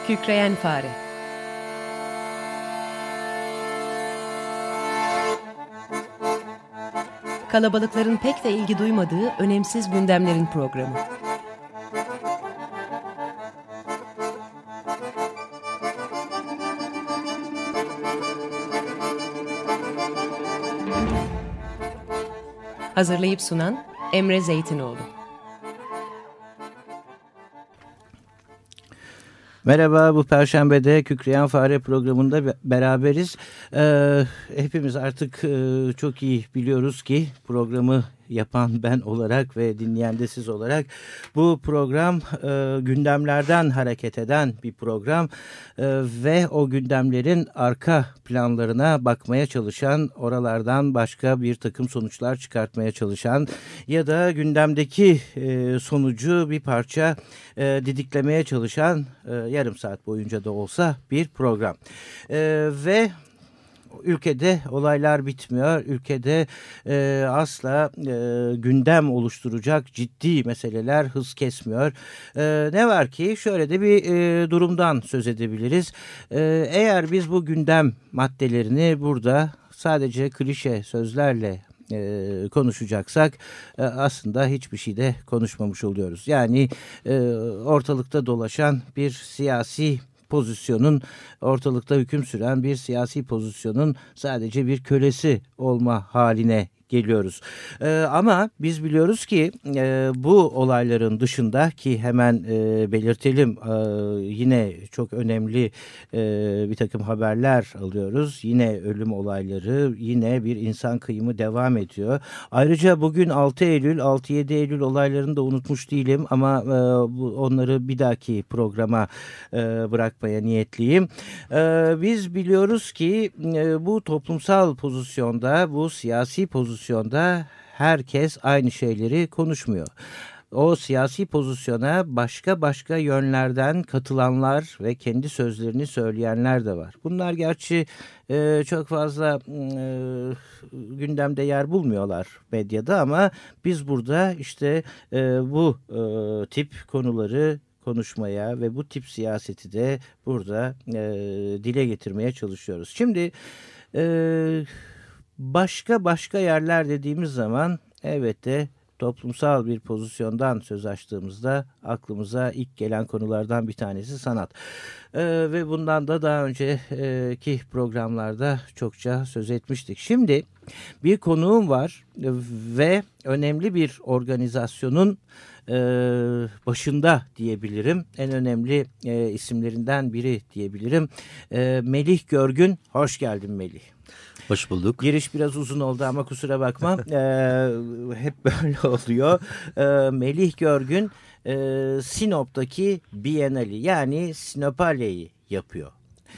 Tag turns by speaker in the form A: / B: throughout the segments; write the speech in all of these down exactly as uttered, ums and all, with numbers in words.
A: Kükreyen Fare. Kalabalıkların pek de ilgi duymadığı önemsiz gündemlerin programı. Hazırlayıp sunan Emre Zeytinoğlu.
B: Merhaba, bu Perşembe'de Kükreyen Fare programında beraberiz. Ee, hepimiz artık e, çok iyi biliyoruz ki programı yapan ben olarak ve dinleyen de siz olarak bu program e, gündemlerden hareket eden bir program e, ve o gündemlerin arka planlarına bakmaya çalışan, oralardan başka bir takım sonuçlar çıkartmaya çalışan ya da gündemdeki e, sonucu bir parça e, didiklemeye çalışan e, yarım saat boyunca da olsa bir program. E, ve Ülkede olaylar bitmiyor. Ülkede e, asla e, gündem oluşturacak ciddi meseleler hız kesmiyor. E, ne var ki şöyle de bir e, durumdan söz edebiliriz. E, eğer biz bu gündem maddelerini burada sadece klişe sözlerle e, konuşacaksak e, aslında hiçbir şey de konuşmamış oluyoruz. Yani e, ortalıkta dolaşan bir siyasi pozisyonun, ortalıkta hüküm süren bir siyasi pozisyonun sadece bir kölesi olma haline geliyoruz. Ee, ama biz biliyoruz ki e, bu olayların dışında ki hemen e, belirtelim e, yine çok önemli e, bir takım haberler alıyoruz. Yine ölüm olayları, yine bir insan kıyımı devam ediyor. Ayrıca bugün altı Eylül, altı yedi Eylül olaylarını da unutmuş değilim ama e, bu, onları bir dahaki programa e, bırakmaya niyetliyim. E, biz biliyoruz ki e, bu toplumsal pozisyonda, bu siyasi pozisyonda herkes aynı şeyleri konuşmuyor. O siyasi pozisyona başka başka yönlerden katılanlar ve kendi sözlerini söyleyenler de var. Bunlar gerçi e, çok fazla e, gündemde yer bulmuyorlar medyada ama biz burada işte e, bu e, tip konuları konuşmaya ve bu tip siyaseti de burada e, dile getirmeye çalışıyoruz. Şimdi e, başka başka yerler dediğimiz zaman elbette toplumsal bir pozisyondan söz açtığımızda aklımıza ilk gelen konulardan bir tanesi sanat. Ee, ve bundan da daha önceki programlarda çokça söz etmiştik. Şimdi bir konuğum var ve önemli bir organizasyonun e, başında diyebilirim. En önemli e, isimlerinden biri diyebilirim. E, Melih Görgün, hoş geldin Melih.
C: Hoş bulduk.
B: Giriş biraz uzun oldu ama kusura bakma. ee, hep böyle oluyor. Ee, Melih Görgün e, Sinop'taki Bienali yani Sinopale'yi yapıyor.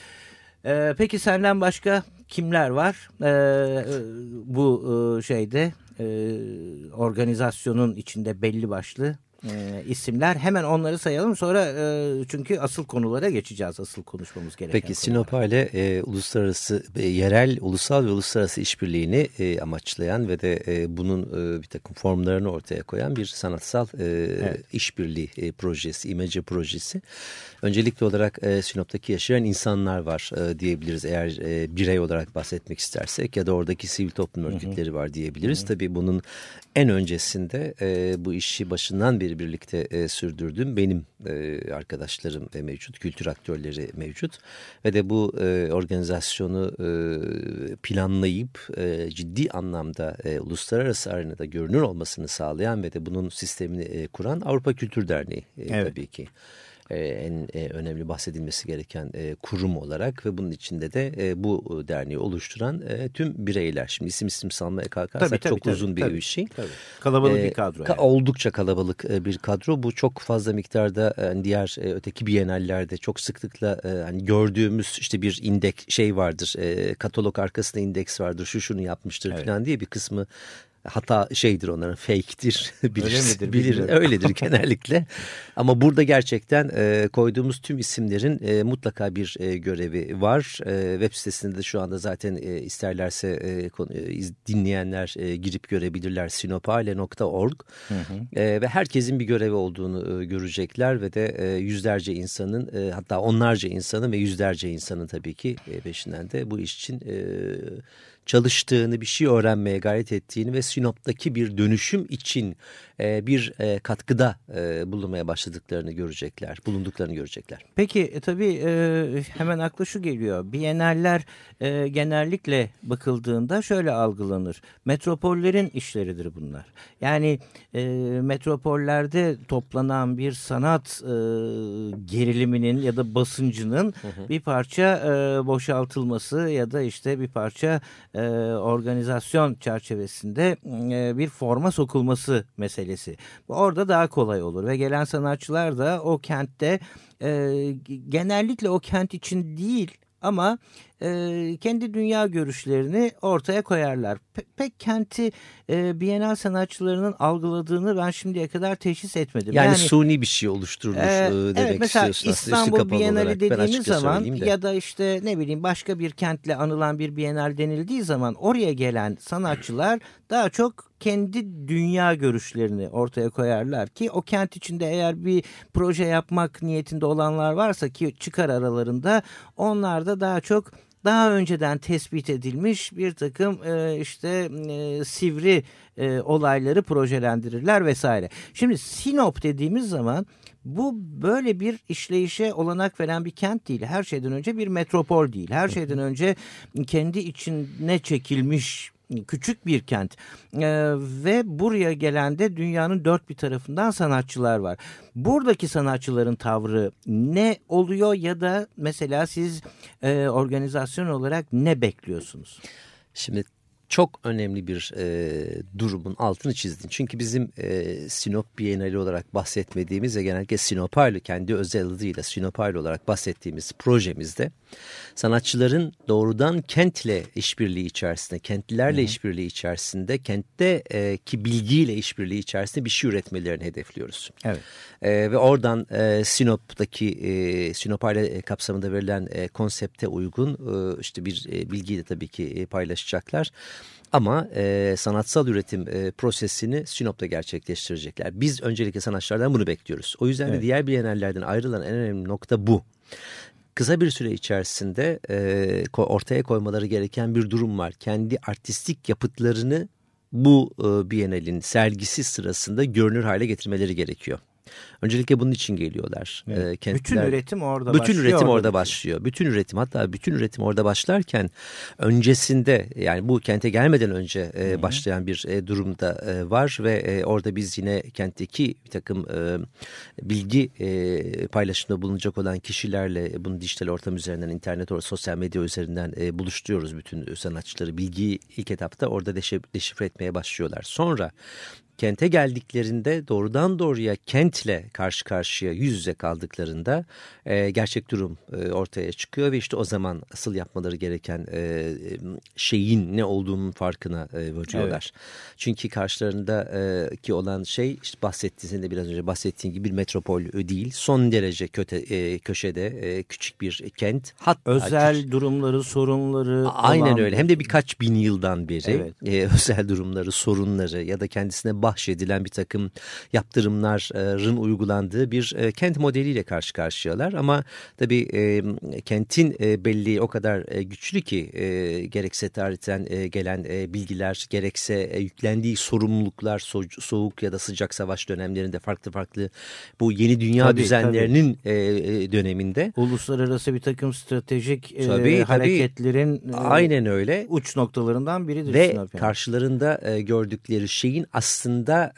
B: Ee, peki senden başka kimler var ee, bu e, şeyde e, organizasyonun içinde belli başlı e, isimler? Hemen onları sayalım sonra e, çünkü asıl konulara geçeceğiz. Asıl konuşmamız gereken
C: Peki Sinopale e, uluslararası, e, yerel, ulusal ve uluslararası işbirliğini e, amaçlayan ve de e, bunun e, bir takım formlarını ortaya koyan bir sanatsal e, evet. işbirliği e, projesi, imece projesi. Öncelikli olarak e, Sinop'taki yaşayan insanlar var e, diyebiliriz eğer e, birey olarak bahsetmek istersek ya da oradaki sivil toplum örgütleri var diyebiliriz. Hı hı. Tabii bunun en öncesinde e, bu işi başından beri birlikte e, sürdürdüğüm benim e, arkadaşlarım e, mevcut, kültür aktörleri mevcut ve de bu e, organizasyonu e, planlayıp e, ciddi anlamda e, uluslararası arenada görünür olmasını sağlayan ve de bunun sistemini e, kuran Avrupa Kültür Derneği e, evet. tabii ki. en önemli bahsedilmesi gereken kurum olarak ve bunun içinde de bu derneği oluşturan tüm bireyler. Şimdi isim isim salmaya kalkarsak tabii, tabii, çok tabii, uzun tabii, bir şey. Tabii.
B: Kalabalık ee, bir kadro. Yani.
C: Oldukça kalabalık bir kadro. Bu çok fazla miktarda yani diğer öteki bienallerde çok sıklıkla hani gördüğümüz işte bir indeks şey vardır. Katalog arkasında indeks vardır. Şu şunu yapmıştır evet. falan diye bir kısmı hata şeydir, onların fake'tir. Bilirsin,
B: Öyle midir,
C: bilir,
B: bilmiyorum.
C: öyledir genellikle. Ama burada gerçekten e, koyduğumuz tüm isimlerin e, mutlaka bir e, görevi var. E, web sitesinde de şu anda zaten e, isterlerse e, konu, e, dinleyenler e, girip görebilirler. sinopale nokta org. Hı hı. E, ve herkesin bir görevi olduğunu e, görecekler ve de e, yüzlerce insanın, e, hatta onlarca insanın ve yüzlerce insanın tabii ki e, peşinden de bu iş için e, çalıştığını, bir şey öğrenmeye gayret ettiğini ve Sinop'taki bir dönüşüm için e, bir e, katkıda e, bulunmaya başladıklarını görecekler, bulunduklarını görecekler.
B: Peki e, tabii e, hemen akla şu geliyor. Biyenerler e, genellikle bakıldığında şöyle algılanır. Metropollerin işleridir bunlar. Yani e, metropollerde toplanan bir sanat e, geriliminin ya da basıncının hı hı. bir parça e, boşaltılması ya da işte bir parça e, organizasyon çerçevesinde e, bir forma sokulması meselesi. Orada daha kolay olur ve gelen sanatçılar da o kentte e, genellikle o kent için değil ama e, kendi dünya görüşlerini ortaya koyarlar. Pe pek kenti e, Bienal sanatçılarının algıladığını ben şimdiye kadar teşhis etmedim.
C: Yani, yani suni bir şey oluşturulur e, demek
B: evet, mesela
C: istiyorsun.
B: İstanbul Bienali dediğimiz zaman ya da işte ne bileyim başka bir kentle anılan bir Bienal denildiği zaman oraya gelen sanatçılar daha çok kendi dünya görüşlerini ortaya koyarlar ki o kent içinde eğer bir proje yapmak niyetinde olanlar varsa ki çıkar aralarında, onlar da daha çok daha önceden tespit edilmiş bir takım e, işte e, sivri e, olayları projelendirirler vesaire. Şimdi Sinop dediğimiz zaman bu böyle bir işleyişe olanak veren bir kent değil. Her şeyden önce bir metropol değil. Her şeyden önce kendi içine çekilmiş küçük bir kent ee, ve buraya gelen de dünyanın dört bir tarafından sanatçılar var. Buradaki sanatçıların tavrı ne oluyor ya da mesela siz e, organizasyon olarak ne bekliyorsunuz?
C: Şimdi çok önemli bir e, durumun altını çizdin. Çünkü bizim e, Sinop Bienali olarak bahsetmediğimiz ve genellikle Sinopale, kendi özel adıyla Sinopale olarak bahsettiğimiz projemizde sanatçıların doğrudan kentle işbirliği içerisinde, kentlilerle Hı-hı. işbirliği içerisinde, kentteki bilgiyle işbirliği içerisinde bir şey üretmelerini hedefliyoruz. Evet. E, ve oradan e, Sinop'taki e, Sinopale kapsamında verilen e, konsepte uygun e, işte bir e, bilgiyi de tabii ki e, paylaşacaklar. Ama e, sanatsal üretim e, prosesini Sinop'ta gerçekleştirecekler. Biz öncelikle sanatçılardan bunu bekliyoruz. O yüzden evet. de diğer bienallerden ayrılan en önemli nokta bu. Kısa bir süre içerisinde e, ortaya koymaları gereken bir durum var. Kendi artistik yapıtlarını bu e, bienalin sergisi sırasında görünür hale getirmeleri gerekiyor. Öncelikle bunun için geliyorlar.
B: Evet. Kentler, bütün üretim orada
C: bütün
B: başlıyor.
C: Bütün üretim orada
B: bitiyor.
C: başlıyor. Bütün üretim, hatta bütün üretim orada başlarken öncesinde, yani bu kente gelmeden önce e, başlayan bir e, durumda e, var ve e, orada biz yine kentteki bir takım e, bilgi e, paylaşımda bulunacak olan kişilerle bunu dijital ortam üzerinden, internet, or sosyal medya üzerinden e, buluşturuyoruz bütün sanatçıları. Bilgiyi ilk etapta orada deşif deşifre etmeye başlıyorlar. Sonra kente geldiklerinde doğrudan doğruya kentle karşı karşıya yüz yüze kaldıklarında e, gerçek durum e, ortaya çıkıyor ve işte o zaman asıl yapmaları gereken e, şeyin ne olduğunun farkına e, varıyorlar. Evet. Çünkü karşılarında e, ki olan şey işte bahsettiğin de biraz önce bahsettiğin gibi bir metropol değil, son derece köte, e, köşede e, küçük bir kent. Hatta
B: özel
C: küçük,
B: durumları, sorunları.
C: Aynen öyle. Hem de birkaç bin yıldan beri
B: evet.
C: e, özel durumları, sorunları ya da kendisine bahşedilen bir takım yaptırımların uygulandığı bir e, kent modeliyle karşı karşıyalar. Ama tabii e, kentin e, belleği o kadar e, güçlü ki e, gerekse tarihten e, gelen e, bilgiler, gerekse e, yüklendiği sorumluluklar, so soğuk ya da sıcak savaş dönemlerinde farklı farklı bu yeni dünya tabii, düzenlerinin tabii. E, döneminde.
B: Uluslararası bir takım stratejik e,
C: tabii,
B: hareketlerin
C: tabii. Aynen öyle.
B: uç noktalarından biridir.
C: Ve
B: Sinop yani.
C: Karşılarında e, gördükleri şeyin aslında e,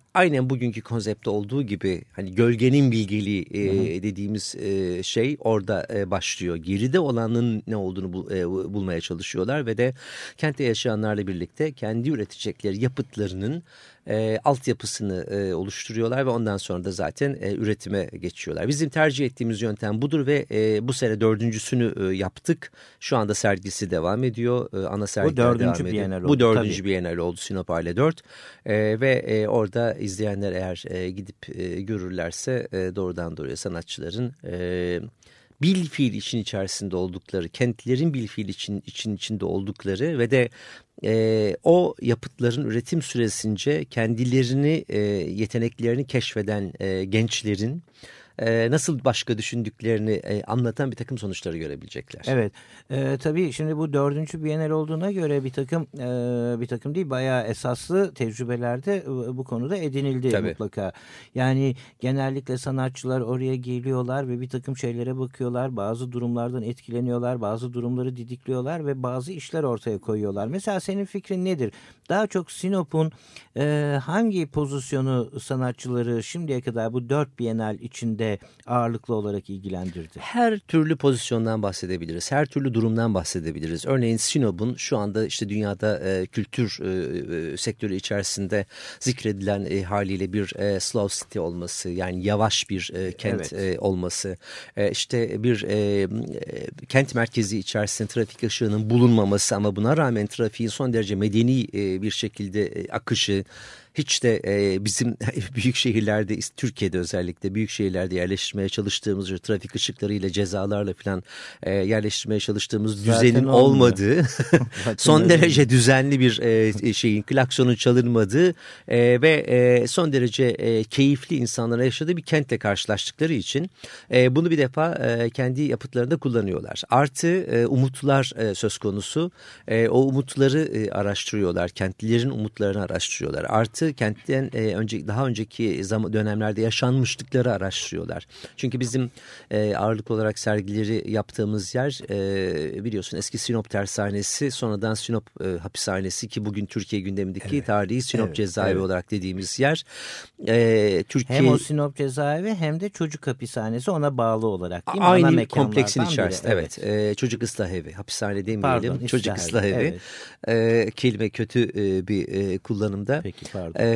C: aynen bugünkü konseptte olduğu gibi hani gölgenin bilgeliği e, dediğimiz e, şey orada e, başlıyor. Geride olanın ne olduğunu bul, e, bulmaya çalışıyorlar ve de kentte yaşayanlarla birlikte kendi üretecekleri yapıtlarının E, altyapısını e, oluşturuyorlar ve ondan sonra da zaten e, üretime geçiyorlar. Bizim tercih ettiğimiz yöntem budur ve e, bu sene dördüncüsünü e, yaptık. Şu anda sergisi devam ediyor. E, ana sergiler devam ediyor. Bu dördüncü Bienal oldu. Bu dördüncü Bienal oldu Sinop Aile dört e, ve e, orada izleyenler eğer e, gidip e, görürlerse e, doğrudan doğruya sanatçıların E, bil fiil için içerisinde oldukları, kentlerin bil fiil için, için içinde oldukları ve de e, o yapıtların üretim süresince kendilerini, e, yeteneklerini keşfeden e, gençlerin e, nasıl başka düşündüklerini e, anlatan bir takım sonuçları görebilecekler.
B: Evet, e, tabii şimdi bu dördüncü Bienal olduğuna göre bir takım e, bir takım değil bayağı esaslı tecrübelerde e, bu konuda edinildi tabii. Mutlaka. Yani genellikle sanatçılar oraya geliyorlar ve bir takım şeylere bakıyorlar, bazı durumlardan etkileniyorlar, bazı durumları didikliyorlar ve bazı işler ortaya koyuyorlar. Mesela senin fikrin nedir? Daha çok Sinop'un e, hangi pozisyonu sanatçıları şimdiye kadar bu dört Bienal içinde ağırlıklı olarak ilgilendirdi?
C: Her türlü pozisyondan bahsedebiliriz. Her türlü durumdan bahsedebiliriz. Örneğin Sinop'un şu anda işte dünyada e, kültür e, sektörü içerisinde zikredilen e, haliyle bir e, slow city olması, yani yavaş bir e, kent evet. e, olması, e, işte bir e, e, kent merkezi içerisinde trafik ışığının bulunmaması ama buna rağmen trafiğin son derece medeni e, bir şekilde e, akışı, hiç de e, bizim büyük şehirlerde, Türkiye'de özellikle büyük şehirlerde yerleştirmeye çalıştığımız trafik ışıklarıyla, cezalarla falan e, yerleştirmeye çalıştığımız zaten düzenin olmadığı, son derece düzenli bir e, şeyin, klaksonun çalınmadığı e, ve e, son derece e, keyifli insanlara yaşadığı bir kentle karşılaştıkları için e, bunu bir defa e, kendi yapıtlarında kullanıyorlar. Artı e, umutlar e, söz konusu. E, o umutları e, araştırıyorlar. Kentlilerin umutlarını araştırıyorlar. Artı kentten e, önce daha önceki zaman, dönemlerde yaşanmışlıkları araştırıyorlar. Çünkü bizim e, ağırlık olarak sergileri yaptığımız yer e, biliyorsun eski Sinop Tersanesi, sonradan Sinop e, Hapishanesi ki bugün Türkiye gündemindeki evet. tarihi Sinop evet, Cezaevi evet. olarak dediğimiz yer. E, Türkiye
B: hem o Sinop Cezaevi hem de Çocuk Hapishanesi ona bağlı olarak değil mi?
C: Aynı kompleksin içerisinde. Evet. evet. E, çocuk ıslah evi. Hapishane demeyelim. Pardon, çocuk ıslah evi. Evet. E, kelime kötü e, bir e, kullanımda.
B: Peki pardon.
C: Ee,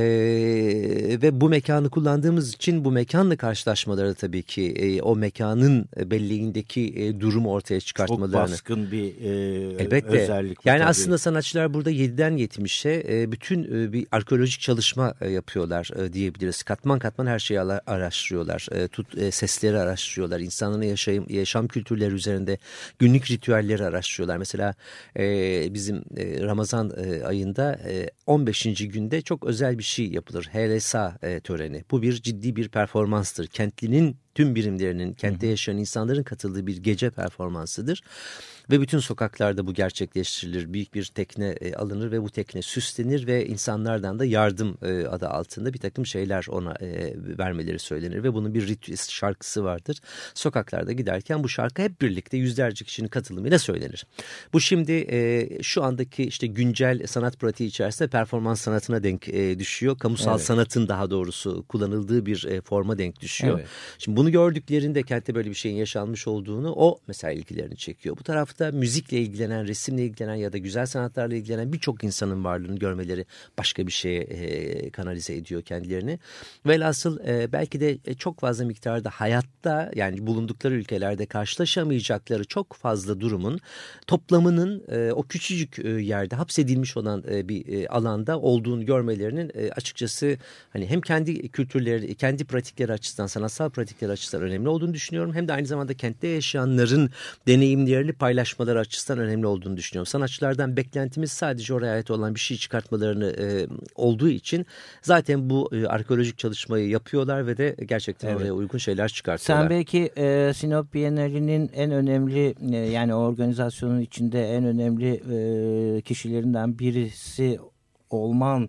C: ve bu mekanı kullandığımız için bu mekanla karşılaşmaları tabii ki e, o mekanın belleğindeki e, durumu ortaya çıkartmalarını.
B: Çok baskın bir e,
C: Elbette.
B: özellik.
C: Yani
B: tabii.
C: Aslında sanatçılar burada yediden yetmişe e, bütün e, bir arkeolojik çalışma e, yapıyorlar e, diyebiliriz. Katman katman her şeyi araştırıyorlar. E, tut, e, sesleri araştırıyorlar. İnsanların yaşayım, yaşam kültürleri üzerinde günlük ritüelleri araştırıyorlar. Mesela e, bizim e, Ramazan e, ayında e, on beşinci günde çok özel bir şey yapılır. Helesa e, töreni. Bu bir ciddi bir performanstır. Kentlinin tüm birimlerinin, kentte yaşayan insanların katıldığı bir gece performansıdır. Ve bütün sokaklarda bu gerçekleştirilir. Büyük bir tekne e, alınır ve bu tekne süslenir ve insanlardan da yardım e, adı altında bir takım şeyler ona e, vermeleri söylenir. Ve bunun bir ritüel şarkısı vardır. Sokaklarda giderken bu şarkı hep birlikte yüzlerce kişinin katılımıyla söylenir. Bu şimdi e, şu andaki işte güncel sanat pratiği içerisinde performans sanatına denk e, düşüyor. Kamusal evet. sanatın daha doğrusu kullanıldığı bir e, forma denk düşüyor. Evet. Şimdi bunu gördüklerinde kentte böyle bir şeyin yaşanmış olduğunu o mesela ilgilerini çekiyor. Bu tarafta müzikle ilgilenen, resimle ilgilenen ya da güzel sanatlarla ilgilenen birçok insanın varlığını görmeleri başka bir şeye e, kanalize ediyor kendilerini. Velhasıl e, belki de çok fazla miktarda hayatta yani bulundukları ülkelerde karşılaşamayacakları çok fazla durumun toplamının e, o küçücük e, yerde hapsedilmiş olan e, bir e, alanda olduğunu görmelerinin e, açıkçası hani hem kendi kültürleri, kendi pratikleri açısından, sanatsal pratikleri açısından önemli olduğunu düşünüyorum. Hem de aynı zamanda kentte yaşayanların deneyimlerini paylaşmaları açısından önemli olduğunu düşünüyorum. Sanatçılardan beklentimiz sadece oraya ait olan bir şey çıkartmalarını e, olduğu için zaten bu e, arkeolojik çalışmayı yapıyorlar ve de gerçekten evet. oraya uygun şeyler çıkartıyorlar.
B: Sen belki e, Sinop Bienali'nin en önemli e, yani organizasyonun içinde en önemli e, kişilerinden birisi olman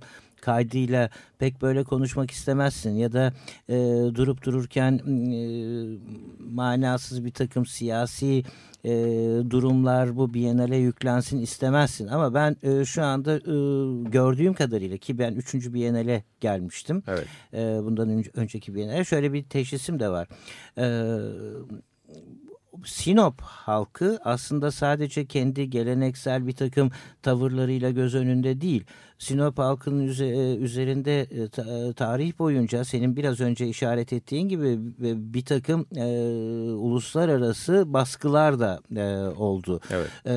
B: kaydıyla pek böyle konuşmak istemezsin ya da e, durup dururken e, manasız bir takım siyasi e, durumlar bu Biennale yüklensin istemezsin. Ama ben e, şu anda e, gördüğüm kadarıyla, ki ben üçüncü Biennale gelmiştim. Evet. E, bundan önce, önceki Biennale şöyle bir teşhisim de var. Evet. Sinop halkı aslında sadece kendi geleneksel bir takım tavırlarıyla göz önünde değil. Sinop halkının üzerinde tarih boyunca senin biraz önce işaret ettiğin gibi bir takım e, uluslararası baskılar da e, oldu. Evet. E,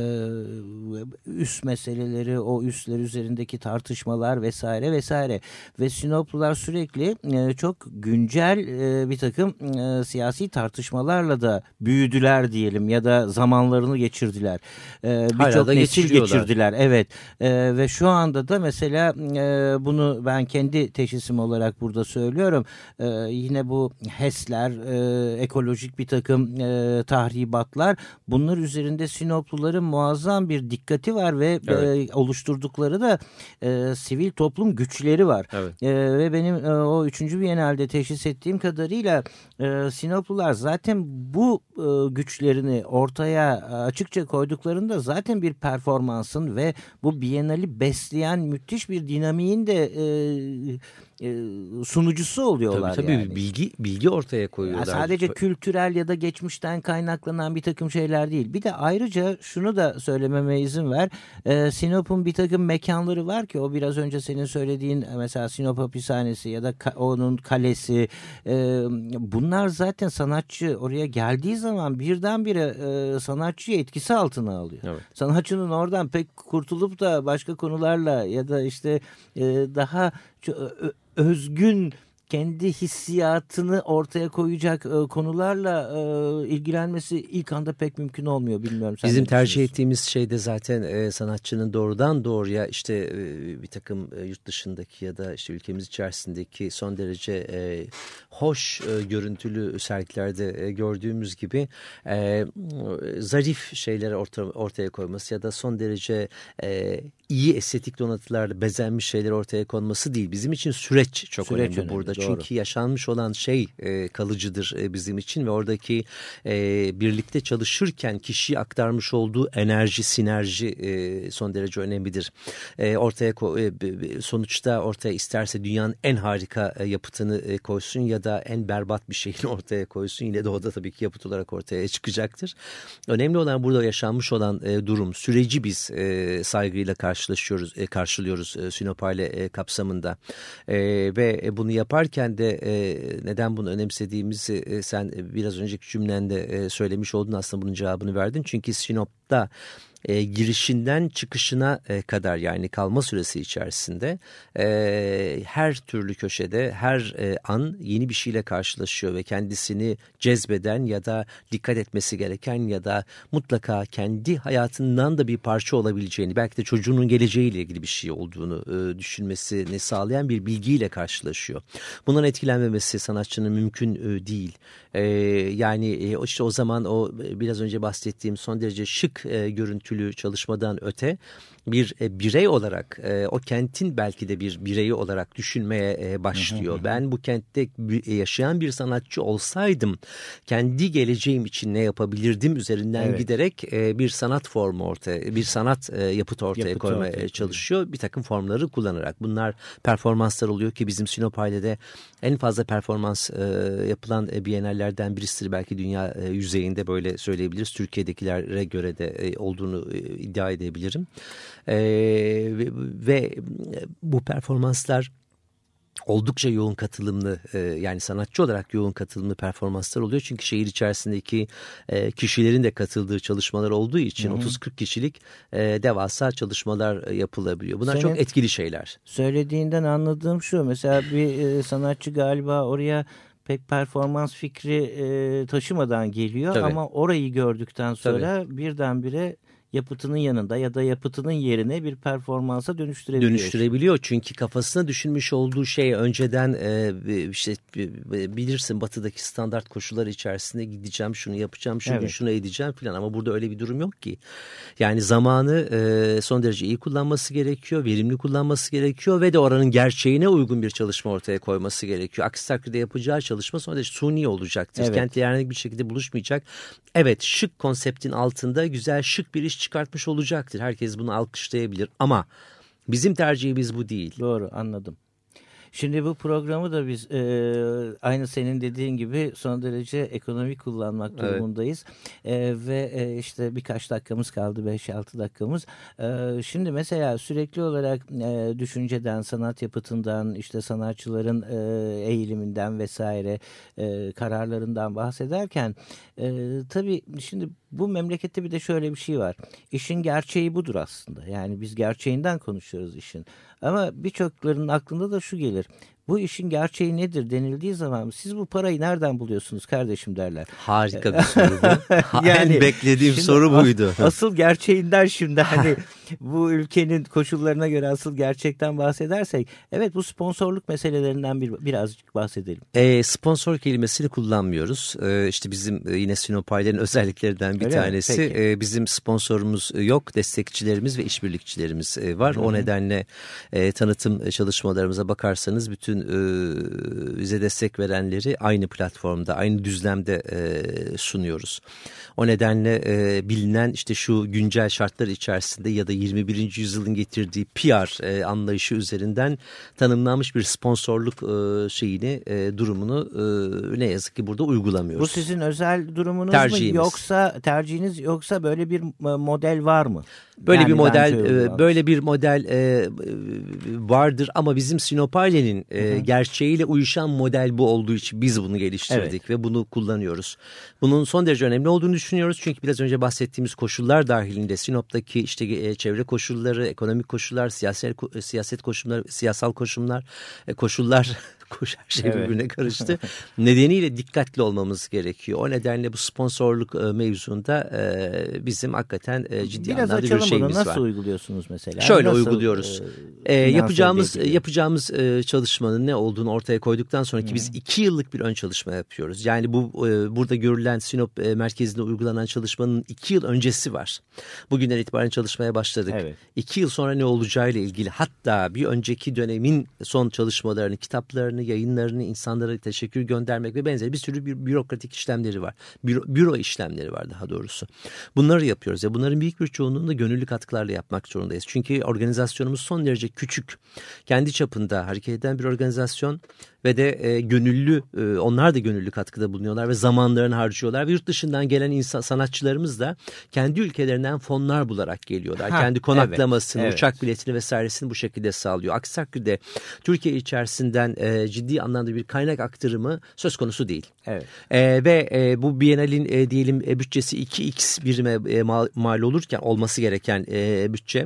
B: üst meseleleri, o üsler üzerindeki tartışmalar vesaire vesaire. Ve Sinoplular sürekli e, çok güncel e, bir takım e, siyasi tartışmalarla da büyüdüler diyelim ya da zamanlarını geçirdiler. E, Birçok nesil geçirdiler. Evet. E, ve şu anda da mesela e, bunu ben kendi teşhisim olarak burada söylüyorum. E, yine bu HES'ler, e, ekolojik bir takım e, tahribatlar, bunlar üzerinde Sinopluların muazzam bir dikkati var ve evet. e, oluşturdukları da e, sivil toplum güçleri var. Evet. E, ve benim e, o üçüncü Biennale'de teşhis ettiğim kadarıyla e, Sinoplular zaten bu e, güçlerini ortaya açıkça koyduklarında zaten bir performansın ve bu Biennale'i besleyen müthiş bir dinamiğin de e, e, sunucusu oluyorlar.
C: Tabii tabii
B: yani.
C: bilgi bilgi ortaya koyuyorlar.
B: Ya sadece kültürel ya da geçmişten kaynaklanan bir takım şeyler değil. Bir de ayrıca şunu da söylememe izin ver. E, Sinop'un bir takım mekanları var ki, o biraz önce senin söylediğin mesela Sinop Hapishanesi ya da ka- onun kalesi, e, bunlar zaten sanatçı oraya geldiği zaman birdenbire e, sanatçıyı etkisi altına alıyor. Evet. Sanatçının oradan pek kurtulup da başka konularla ya da işte e, daha özgün kendi hissiyatını ortaya koyacak e, konularla e, ilgilenmesi ilk anda pek mümkün olmuyor. Bilmiyorum. Sen
C: Bizim tercih ettiğimiz şey de zaten e, sanatçının doğrudan doğruya işte e, bir takım e, yurt dışındaki ya da işte ülkemiz içerisindeki son derece e, hoş e, görüntülü sergilerde e, gördüğümüz gibi e, zarif şeyleri orta, ortaya koyması ya da son derece e, iyi estetik donatılarla bezenmiş şeyler ortaya konması değil. Bizim için süreç çok süreç önemli, önemli burada. Doğru. Çünkü yaşanmış olan şey e, kalıcıdır e, bizim için ve oradaki e, birlikte çalışırken kişiye aktarmış olduğu enerji, sinerji e, son derece önemlidir. E, ortaya e, sonuçta ortaya isterse dünyanın en harika e, yapıtını e, koysun ya da en berbat bir şeyini ortaya koysun. Yine de o da tabii ki yapıt olarak ortaya çıkacaktır. Önemli olan burada yaşanmış olan e, durum, süreci biz e, saygıyla karşılaşıyoruz, e, karşılıyoruz e, Sinopale e, kapsamında e, ve bunu yaparken de e, neden bunu önemsediğimizi e, sen biraz önceki cümlende e, söylemiş oldun, aslında bunun cevabını verdin. Çünkü Sinop'ta E, girişinden çıkışına e, kadar, yani kalma süresi içerisinde e, her türlü köşede her e, an yeni bir şeyle karşılaşıyor ve kendisini cezbeden ya da dikkat etmesi gereken ya da mutlaka kendi hayatından da bir parça olabileceğini, belki de çocuğunun geleceğiyle ilgili bir şey olduğunu e, düşünmesini sağlayan bir bilgiyle karşılaşıyor. Bundan etkilenmemesi sanatçının mümkün e, değil. E, yani e, işte o zaman o biraz önce bahsettiğim son derece şık e, görüntü çalışmadan öte bir e, birey olarak e, o kentin belki de bir bireyi olarak düşünmeye e, başlıyor. Hı hı hı. Ben bu kentte yaşayan bir sanatçı olsaydım kendi geleceğim için ne yapabilirdim üzerinden evet. giderek e, bir sanat formu ortaya, bir sanat e, yapıt ortaya yapıt koymaya ortaya çalışıyor. Koyuyor. Bir takım formları kullanarak. Bunlar performanslar oluyor ki bizim Sinop Aile'de en fazla performans e, yapılan e, bienallerden birisidir. Belki dünya e, yüzeyinde böyle söyleyebiliriz. Türkiye'dekilere göre de e, olduğunu e, iddia edebilirim. Ee, ve, ve bu performanslar oldukça yoğun katılımlı, e, yani sanatçı olarak yoğun katılımlı performanslar oluyor. Çünkü şehir içerisindeki e, kişilerin de katıldığı çalışmalar olduğu için otuz kırk kişilik e, devasa çalışmalar yapılabiliyor. Bunlar Senin çok etkili şeyler.
B: Söylediğinden anladığım şu, mesela bir e, sanatçı galiba oraya pek performans fikri e, taşımadan geliyor. Tabii. Ama orayı gördükten sonra Tabii. birdenbire yapıtının yanında ya da yapıtının yerine bir performansa dönüştürebiliyor.
C: Dönüştürebiliyor çünkü kafasına düşünmüş olduğu şey önceden e, işte bilirsin batıdaki standart koşullar içerisinde gideceğim, şunu yapacağım, şunu evet. şunu edeceğim filan, ama burada öyle bir durum yok ki. Yani zamanı e, son derece iyi kullanması gerekiyor, verimli kullanması gerekiyor ve de oranın gerçeğine uygun bir çalışma ortaya koyması gerekiyor. Aksi takdirde yapacağı çalışma son derece suni olacaktır. Evet. Kentle herhangi bir şekilde buluşmayacak. Evet, şık konseptin altında güzel şık bir iş çıkartmış olacaktır. Herkes bunu alkışlayabilir ama bizim tercihimiz bu değil.
B: Doğru, anladım. Şimdi bu programı da biz e, aynı senin dediğin gibi son derece ekonomik kullanmak durumundayız. Evet. E, ve e, işte birkaç dakikamız kaldı, beş altı dakikamız. E, şimdi mesela sürekli olarak e, düşünceden, sanat yapıtından, işte sanatçıların e, eğiliminden vesaire e, kararlarından bahsederken e, tabii şimdi bu memlekette bir de şöyle bir şey var. İşin gerçeği budur aslında. Yani biz gerçeğinden konuşuyoruz işin. Ama birçoklarının aklında da şu gelir. Bu işin gerçeği nedir denildiği zaman siz bu parayı nereden buluyorsunuz kardeşim derler.
C: Harika bir soru bu. Yani, en beklediğim soru buydu.
B: Asıl gerçeğinden şimdi hani bu ülkenin koşullarına göre asıl gerçekten bahsedersek, evet, bu sponsorluk meselelerinden bir, birazcık bahsedelim.
C: E, sponsor kelimesini kullanmıyoruz. E, işte bizim yine Sinopaylerin özelliklerinden bir Öyle tanesi. E, bizim sponsorumuz yok, destekçilerimiz ve işbirlikçilerimiz var. Hı-hı. O nedenle e, tanıtım çalışmalarımıza bakarsanız bütün e, bize destek verenleri aynı platformda, aynı düzlemde e, sunuyoruz. O nedenle e, bilinen işte şu güncel şartlar içerisinde ya da yirmi birinci yüzyılın getirdiği P R e, anlayışı üzerinden tanımlanmış bir sponsorluk e, şeyini, e, durumunu e, ne yazık ki burada uygulamıyoruz.
B: Bu sizin özel durumunuz
C: tercihimiz.
B: mu yoksa tercihiniz, yoksa böyle bir model var mı?
C: Böyle yani bir model e, böyle bir model e, vardır ama bizim Sinopale'nin e, gerçeğiyle uyuşan model bu olduğu için biz bunu geliştirdik evet. ve bunu kullanıyoruz. Bunun son derece önemli olduğunu düşünüyoruz çünkü biraz önce bahsettiğimiz koşullar dahilinde Sinop'taki işte e, çevre koşulları, ekonomik koşullar, siyaset siyaset koşulları, siyasal koşullar, e, koşullar Koş, her şey evet. birbirine karıştı. Nedeniyle dikkatli olmamız gerekiyor. O nedenle bu sponsorluk e, mevzunda e, bizim hakikaten e, ciddi
B: Biraz
C: anlamda bir şeyimiz
B: nasıl
C: var.
B: Nasıl uyguluyorsunuz mesela?
C: Şöyle
B: nasıl,
C: uyguluyoruz. E, e, yapacağımız yapacağımız e, çalışmanın ne olduğunu ortaya koyduktan sonra ki biz iki yıllık bir ön çalışma yapıyoruz. Yani bu e, burada görülen Sinop e, merkezinde uygulanan çalışmanın iki yıl öncesi var. Bugünden itibaren çalışmaya başladık. Evet. İki yıl sonra ne olacağıyla ilgili, hatta bir önceki dönemin son çalışmalarını, kitaplarını, yayınlarını, insanlara teşekkür göndermek ve benzeri bir sürü bir bürokratik işlemleri var. Büro, büro işlemleri var daha doğrusu. Bunları yapıyoruz. Ya bunların büyük bir çoğunluğunu da gönüllü katkılarla yapmak zorundayız. Çünkü organizasyonumuz son derece küçük. Kendi çapında hareket eden bir organizasyon ve de e, gönüllü, e, onlar da gönüllü katkıda bulunuyorlar ve zamanlarını harcıyorlar. Ve yurt dışından gelen insan, sanatçılarımız da kendi ülkelerinden fonlar bularak geliyorlar. Ha, kendi konaklamasını, evet, uçak biletini vesairesini bu şekilde sağlıyor. Aksi takdirde Türkiye içerisinden e, ciddi anlamda bir kaynak aktarımı söz konusu değil.
B: Evet.
C: E, ve e, bu Biennial'in e, diyelim e, bütçesi iki x birime e, mal, mal olurken olması gereken e, bütçe,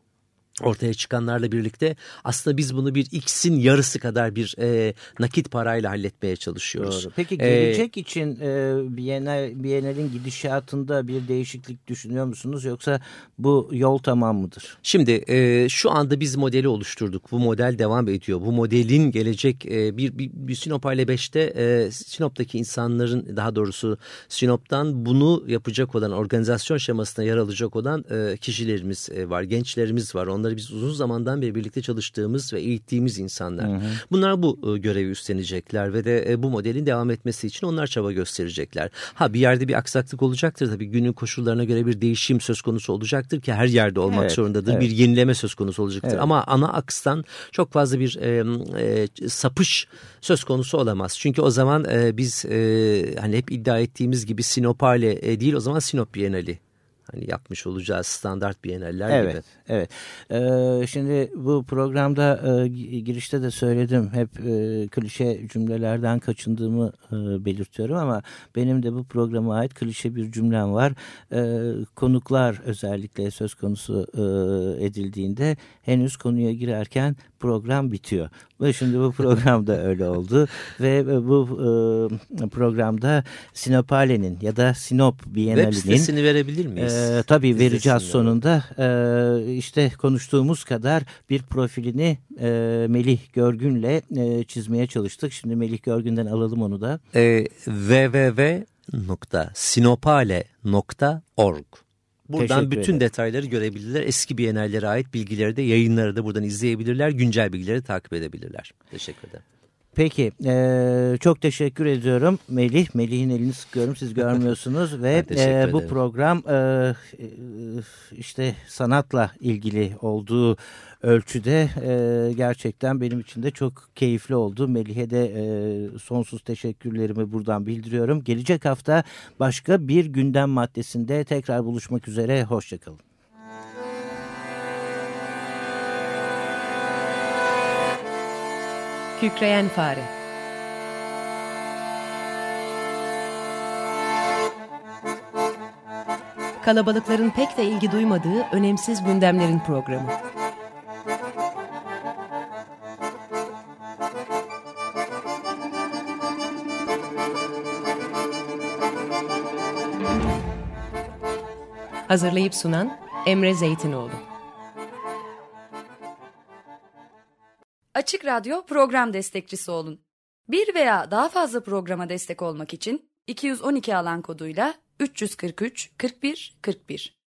C: ortaya çıkanlarla birlikte aslında biz bunu bir X'in yarısı kadar bir e, nakit parayla halletmeye çalışıyoruz.
B: Doğru. Peki gelecek ee, için e, Biennial, Biennial'in gidişatında bir değişiklik düşünüyor musunuz, yoksa bu yol tamam mıdır?
C: Şimdi e, şu anda biz modeli oluşturduk. Bu model devam ediyor. Bu modelin gelecek e, bir, bir, bir Sinopale beşte e, Sinop'taki insanların, daha doğrusu Sinop'tan bunu yapacak olan, organizasyon şemasına yer alacak olan e, kişilerimiz e, var, gençlerimiz var. Onlar biz uzun zamandan beri birlikte çalıştığımız ve eğittiğimiz insanlar. Hı hı. Bunlar bu görevi üstlenecekler ve de bu modelin devam etmesi için onlar çaba gösterecekler. Ha, bir yerde bir aksaklık olacaktır tabii, günün koşullarına göre bir değişim söz konusu olacaktır ki her yerde olmak evet, zorundadır. Evet. Bir yenileme söz konusu olacaktır. Evet. Ama ana akstan çok fazla bir e, e, sapış söz konusu olamaz. Çünkü o zaman e, biz e, hani hep iddia ettiğimiz gibi Sinopale e, değil, o zaman Sinop Bienali hani yapmış olacağız, standart Biennaller
B: evet,
C: gibi.
B: Evet. Ee, şimdi bu programda e, girişte de söyledim. Hep e, klişe cümlelerden kaçındığımı e, belirtiyorum ama benim de bu programa ait klişe bir cümlem var. E, konuklar özellikle söz konusu e, edildiğinde henüz konuya girerken program bitiyor. Ve şimdi bu programda öyle oldu ve bu e, programda Sinopale'nin ya da Sinop Bienali'nin
C: web sitesini verebilir miyiz?
B: Ee, tabii vereceğiz
C: İzlesinler.
B: sonunda. Ee, işte konuştuğumuz kadar bir profilini e, Melih Görgün'le e, çizmeye çalıştık. Şimdi Melih Görgün'den alalım onu da.
C: E, w w w nokta sinopale nokta org. Buradan
B: Teşekkür
C: bütün
B: ederim.
C: detayları görebilirler. Eski Bienallere ait bilgileri de, yayınları da buradan izleyebilirler. Güncel bilgileri takip edebilirler. Teşekkür ederim.
B: Peki, e, çok teşekkür ediyorum Melih. Melih'in elini sıkıyorum, siz görmüyorsunuz ve e, bu program e, e, işte sanatla ilgili olduğu ölçüde e, gerçekten benim için de çok keyifli oldu. Melih'e de e, sonsuz teşekkürlerimi buradan bildiriyorum. Gelecek hafta başka bir gündem maddesinde tekrar buluşmak üzere, hoşçakalın.
A: Kükreyen Fare. Kalabalıkların pek de ilgi duymadığı önemsiz gündemlerin programı. Hazırlayıp sunan Emre Zeytinoğlu.
D: Açık Radyo program destekçisi olun. Bir veya daha fazla programa destek olmak için iki yüz on iki alan koduyla üç yüz kırk üç kırk bir kırk bir